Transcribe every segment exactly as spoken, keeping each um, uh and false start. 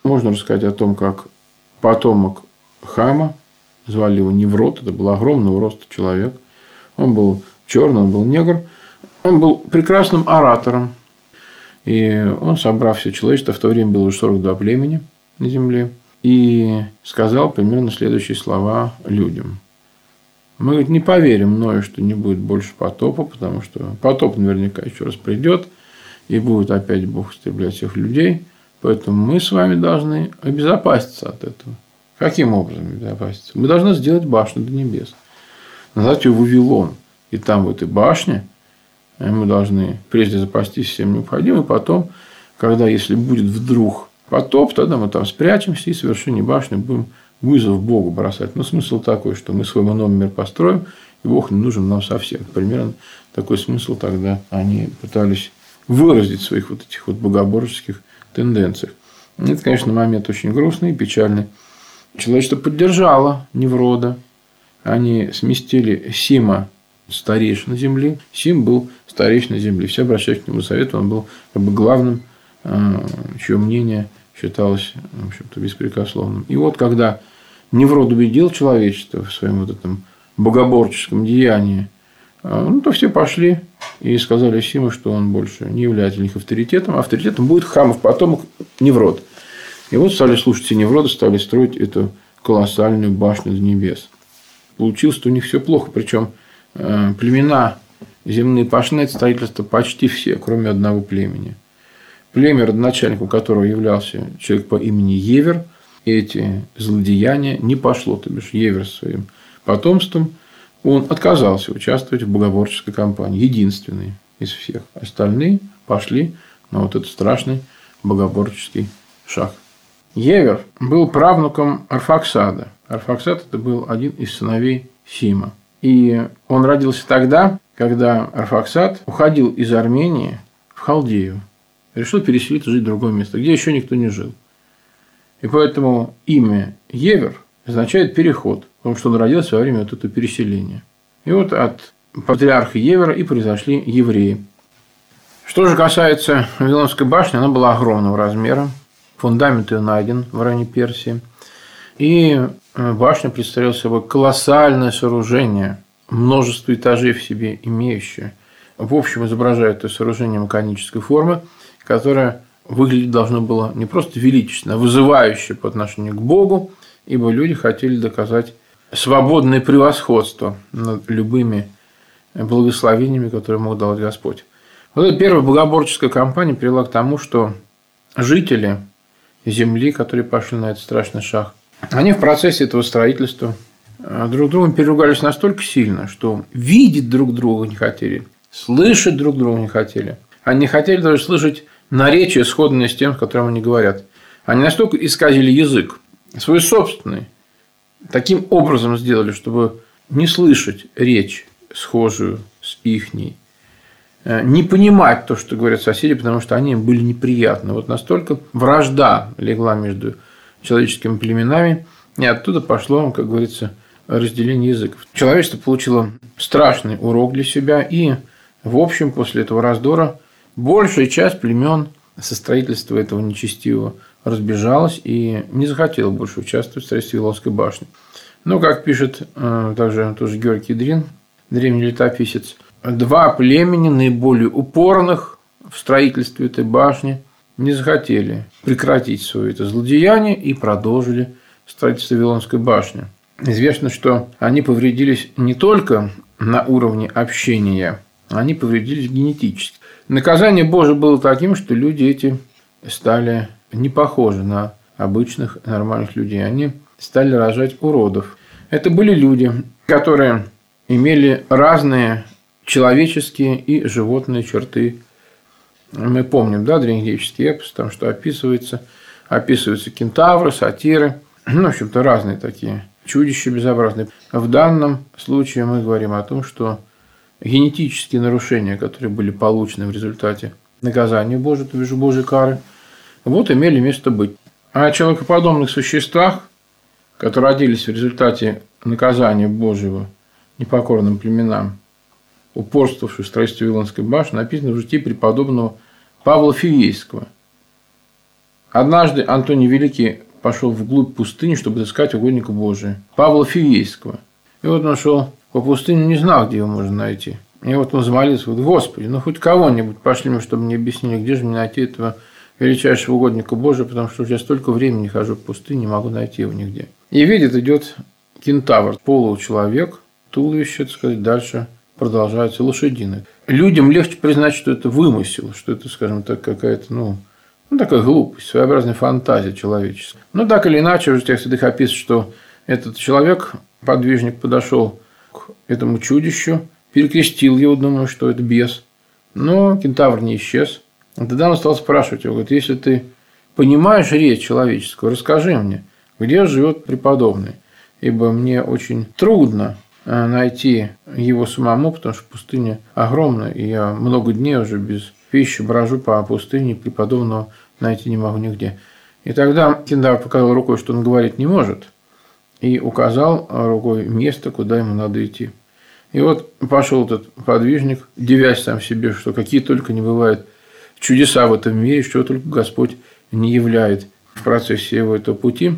Можно рассказать о том, как потомок Хама, звали его Неврот, это был огромного роста человек, он был черный, он был негр, он был прекрасным оратором, и он, собрав все человечество, в то время было уже сорок два племени на земле, и сказал примерно следующие слова людям. Мы, говорит, не поверим мною, что не будет больше потопа, потому что потоп наверняка еще раз придет, и будет опять Бог истреблять всех людей, поэтому мы с вами должны обезопаситься от этого. Каким образом обезопаситься? Мы должны сделать башню до небес, назвать ее Вавилон, и там в этой башне мы должны прежде запастись всем необходимым, и потом, когда, если будет вдруг потоп, тогда мы там спрячемся и с вершины башни будем вызов Богу бросать. Но смысл такой, что мы свой новый мир построим, и Бог не нужен нам совсем. Примерно такой смысл тогда они пытались выразить в своих вот этих вот богоборческих тенденциях. Это, конечно, момент очень грустный и печальный. Человечество поддержало Неврода. Они сместили Сима, старейшина земли. Сим был старейшиной земли. Все обращались к нему за советом. Он был как бы главным, чье мнение считалось, в общем-то, беспрекословным. И вот, когда Неврод убедил человечество в своем вот этом богоборческом деянии, ну, то все пошли и сказали Симу, что он больше не является для них авторитетом. Авторитетом будет Хамов потомок Неврод. И вот стали слушать все Невроды, стали строить эту колоссальную башню до небес. Получилось, что у них все плохо. Причем племена земные пошли на это строительство почти все, кроме одного племени. Племя, родоначальником которого являлся человек по имени Евер, и эти злодеяния не пошло. То бишь, Евер со своим потомством, он отказался участвовать в богоборческой кампании. Единственный из всех. Остальные пошли на вот этот страшный богоборческий шаг. Евер был правнуком Арфаксада. Арфаксад – это был один из сыновей Сима. И он родился тогда, когда Арфаксад уходил из Армении в Халдею. Решил переселиться, жить в другое место, где еще никто не жил. И поэтому имя Евер означает переход, потому что он родился во время вот этого переселения. И вот от патриарха Евера и произошли евреи. Что же касается Вавилонской башни, она была огромного размера. Фундамент ее найден в районе Персии. И башня представляла собой колоссальное сооружение, множество этажей в себе имеющее. В общем, изображает это сооружение механической формы, которое выглядеть должно было не просто величественно, а вызывающе по отношению к Богу, ибо люди хотели доказать свободное превосходство над любыми благословениями, которые мог давать Господь. Вот эта первая богоборческая кампания привела к тому, что жители земли, которые пошли на этот страшный шаг, они в процессе этого строительства друг другом переругались настолько сильно, что видеть друг друга не хотели, слышать друг друга не хотели. Они не хотели даже слышать наречие, сходное с тем, с которым они говорят. Они настолько исказили язык, свой собственный, таким образом сделали, чтобы не слышать речь, схожую с ихней, не понимать то, что говорят соседи, потому что они им были неприятны. Вот настолько вражда легла между человеческими племенами, и оттуда пошло, как говорится, разделение языков. Человечество получило страшный урок для себя, и, в общем, после этого раздора большая часть племен со строительства этого нечестивого разбежалась и не захотела больше участвовать в строительстве Вавилонской башни. Но, как пишет также тоже Георгий Кедрин, древний летописец, два племени, наиболее упорных в строительстве этой башни, не захотели прекратить свое это злодеяние и продолжили строительство Вавилонской башни. Известно, что они повредились не только на уровне общения, они повредились генетически. Наказание Божие было таким, что люди эти стали не похожи на обычных нормальных людей. Они стали рожать уродов. Это были люди, которые имели разные человеческие и животные черты. Мы помним, да, древнегреческий эпос, там что описывается. Описываются кентавры, сатиры. Ну, в общем-то, разные такие чудища безобразные. В данном случае мы говорим о том, что генетические нарушения, которые были получены в результате наказания Божьего, то бишь Божьей кары, вот имели место быть. А о человекоподобных существах, которые родились в результате наказания Божьего непокорным племенам, упорствовавших в строительстве Вавилонской башни, написано в житии преподобного Павла Фивейского. Однажды Антоний Великий пошел вглубь пустыни, чтобы искать угодника Божия, Павла Фивейского. И вот он шел по пустыне, не знал, где его можно найти. И вот он взмолился, говорит: Господи, ну хоть кого-нибудь пошли мне, чтобы мне объяснили, где же мне найти этого величайшего угодника Божия, потому что я столько времени хожу в пустыне, не могу найти его нигде. И видит, идет кентавр, получеловек, туловище, так сказать, дальше продолжается лошадиный. Людям легче признать, что это вымысел, что это, скажем так, какая-то, ну, ну такая глупость, своеобразная фантазия человеческая. Но так или иначе, уже в тех святых описано, что этот человек, подвижник, подошел к этому чудищу, перекрестил его, думаю, что это бес. Но кентавр не исчез. И тогда он стал спрашивать его, говорит: если ты понимаешь речь человеческую, расскажи мне, где живет преподобный, ибо мне очень трудно найти его самому, потому что пустыня огромная, и я много дней уже без пищи брожу по пустыне, преподобного найти не могу нигде. И тогда кентавр показал рукой, что он говорить не может, и указал рукой место, куда ему надо идти. И вот пошел этот подвижник, дивясь сам себе, что какие только не бывают чудеса в этом мире, что только Господь не являет в процессе его этого пути.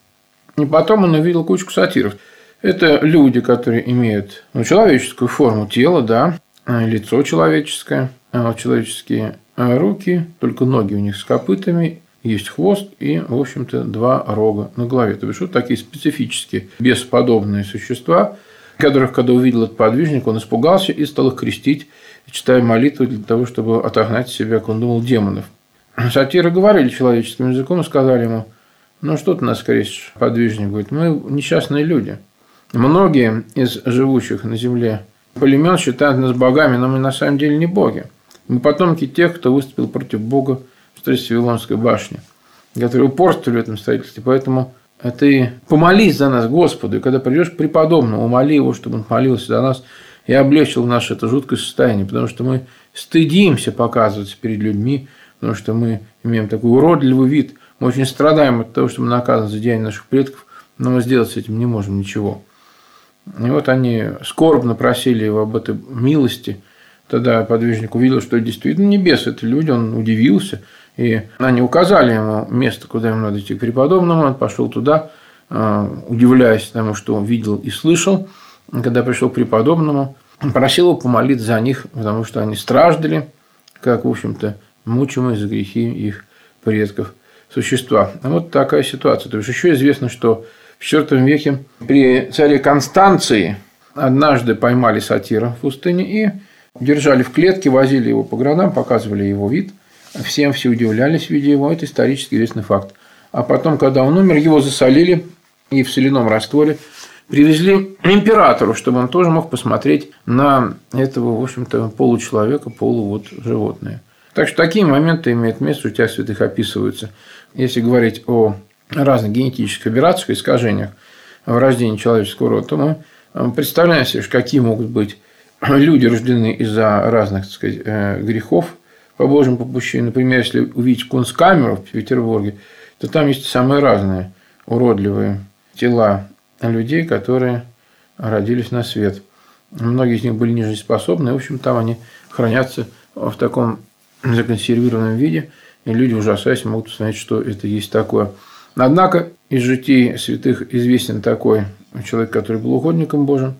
И потом он увидел кучку сатиров. Это люди, которые имеют, ну, человеческую форму тела, да, лицо человеческое, человеческие руки, только ноги у них с копытами, есть хвост и, в общем-то, два рога на голове. То есть, вот такие специфические, бесподобные существа, которых, когда увидел этот подвижник, он испугался и стал их крестить, читая молитву для того, чтобы отогнать от себя, как он думал, демонов. Сатиры говорили человеческим языком и сказали ему: ну, что ты нас крестишь, подвижник? Говорит: мы несчастные люди. Многие из живущих на земле племен считают нас богами, но мы на самом деле не боги. Мы потомки тех, кто выступил против Бога в строительстве Вавилонской башни, которые упорствовали в этом строительстве. Поэтому ты помолись за нас Господу, и когда придешь к преподобному, умоли его, чтобы он молился за нас и облегчил наше это жуткое состояние, потому что мы стыдимся показываться перед людьми, потому что мы имеем такой уродливый вид, мы очень страдаем от того, что мы наказаны за деяния наших предков, но мы сделать с этим не можем ничего. И вот они скорбно просили его об этой милости. Тогда подвижник увидел, что действительно небес – это люди, он удивился. И они указали ему место, куда ему надо идти к преподобному. Он пошел туда, удивляясь тому, что он видел и слышал. Когда пришел к преподобному, просил его помолиться за них, потому что они страждали, как, в общем-то, мучимые за грехи их предков существа. Вот такая ситуация. То есть, еще известно, что в четвёртом веке при царе Констанции однажды поймали сатира в пустыне и держали в клетке, возили его по городам, показывали его вид. Всем все удивлялись, видя его. Это исторически известный факт. А потом, когда он умер, его засолили и в соляном растворе привезли императору, чтобы он тоже мог посмотреть на этого, в общем-то, получеловека, полувот-животное. Так что такие моменты имеют место, у тебя святых описываются. Если говорить о разных генетических операциях, искажениях в рождении человеческого рода, то мы представляем себе, какие могут быть люди, рождены из-за разных, так сказать, грехов по Божьему попущению. Например, если увидеть Кунсткамеру в Петербурге, то там есть самые разные уродливые тела людей, которые родились на свет. Многие из них были нежизнеспособны, и, в общем, там они хранятся в таком законсервированном виде, и люди, ужасаясь, могут узнать, что это есть такое. Однако из житий святых известен такой человек, который был угодником Божьим.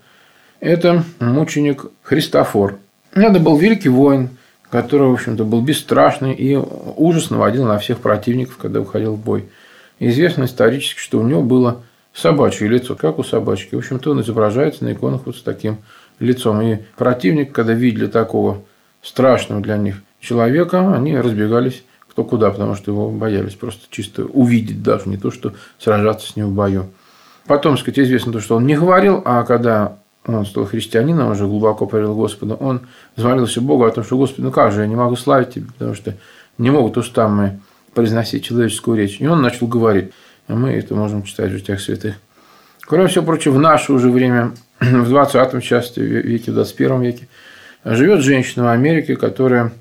Это мученик Христофор. Это был великий воин, который, в общем-то, был бесстрашный и ужас наводил на всех противников, когда уходил в бой. Известно исторически, что у него было собачье лицо, как у собачки. В общем-то, он изображается на иконах вот с таким лицом. И противник, когда видели такого страшного для них человека, они разбегались кто куда, потому что его боялись просто чисто увидеть даже, не то, что сражаться с ним в бою. Потом, так сказать, известно то, что он не говорил, а когда он стал христианином, уже глубоко поверил Господу, он взмолился Богу о том, что: Господи, ну как же, я не могу славить Тебя, потому что не могут уста мои произносить человеческую речь. И он начал говорить. А мы это можем читать в житиях святых. Кроме всего прочего, в наше уже время, в двадцатом части веке, в двадцать первом веке, живет женщина в Америке, которая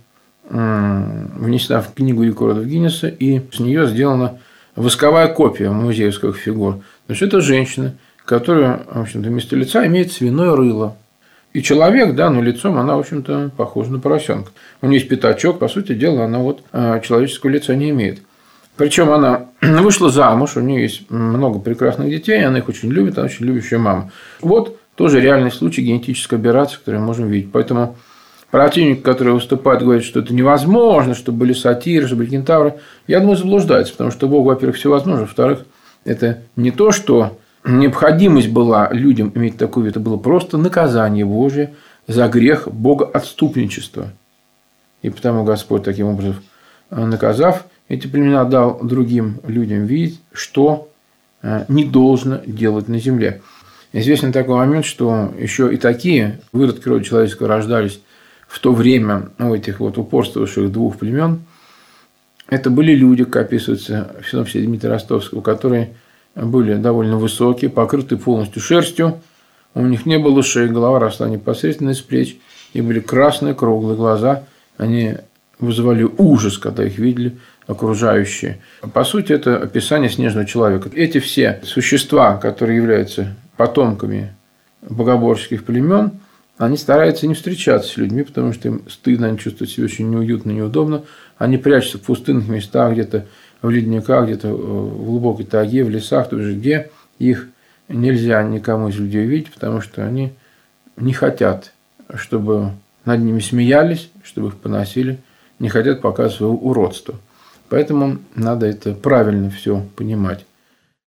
внесена в книгу рекордов Гиннесса, и с нее сделана восковая копия музеевских фигур. Значит, это женщина, которая, в общем-то, вместо лица имеет свиное рыло. И человек, да, но лицом она, в общем-то, похожа на поросенка. У нее есть пятачок, по сути дела, она вот человеческого лица не имеет. Причем она вышла замуж, у нее есть много прекрасных детей, она их очень любит, она очень любящая мама. Вот тоже реальный случай генетической операции, который мы можем видеть. Поэтому противник, который выступает, говорит, что это невозможно, чтобы были сатиры, чтобы были кентавры, я думаю, заблуждается, потому что Бог, во-первых, все возможно, во-вторых, это не то, что необходимость была людям иметь такую вид, это было просто наказание Божие за грех богоотступничества. И потому Господь, таким образом наказав эти племена, дал другим людям видеть, что не должно делать на земле. Известен такой момент, что еще и такие выродки рода человеческого рождались в то время у этих вот упорствовавших двух племен. Это были люди, как описывается в синопсисе Дмитрия Ростовского, которые были довольно высокие, покрыты полностью шерстью, у них не было шеи, голова росла непосредственно из плеч, и были красные круглые глаза, они вызывали ужас, когда их видели окружающие. По сути, это описание снежного человека. Эти все существа, которые являются потомками богоборческих племен, они стараются не встречаться с людьми, потому что им стыдно, они чувствуют себя очень неуютно, неудобно. Они прячутся в пустынных местах, где-то в ледниках, где-то в глубокой тайге, в лесах, тоже где их нельзя никому из людей видеть, потому что они не хотят, чтобы над ними смеялись, чтобы их поносили, не хотят показывать своего уродства. Поэтому надо это правильно все понимать.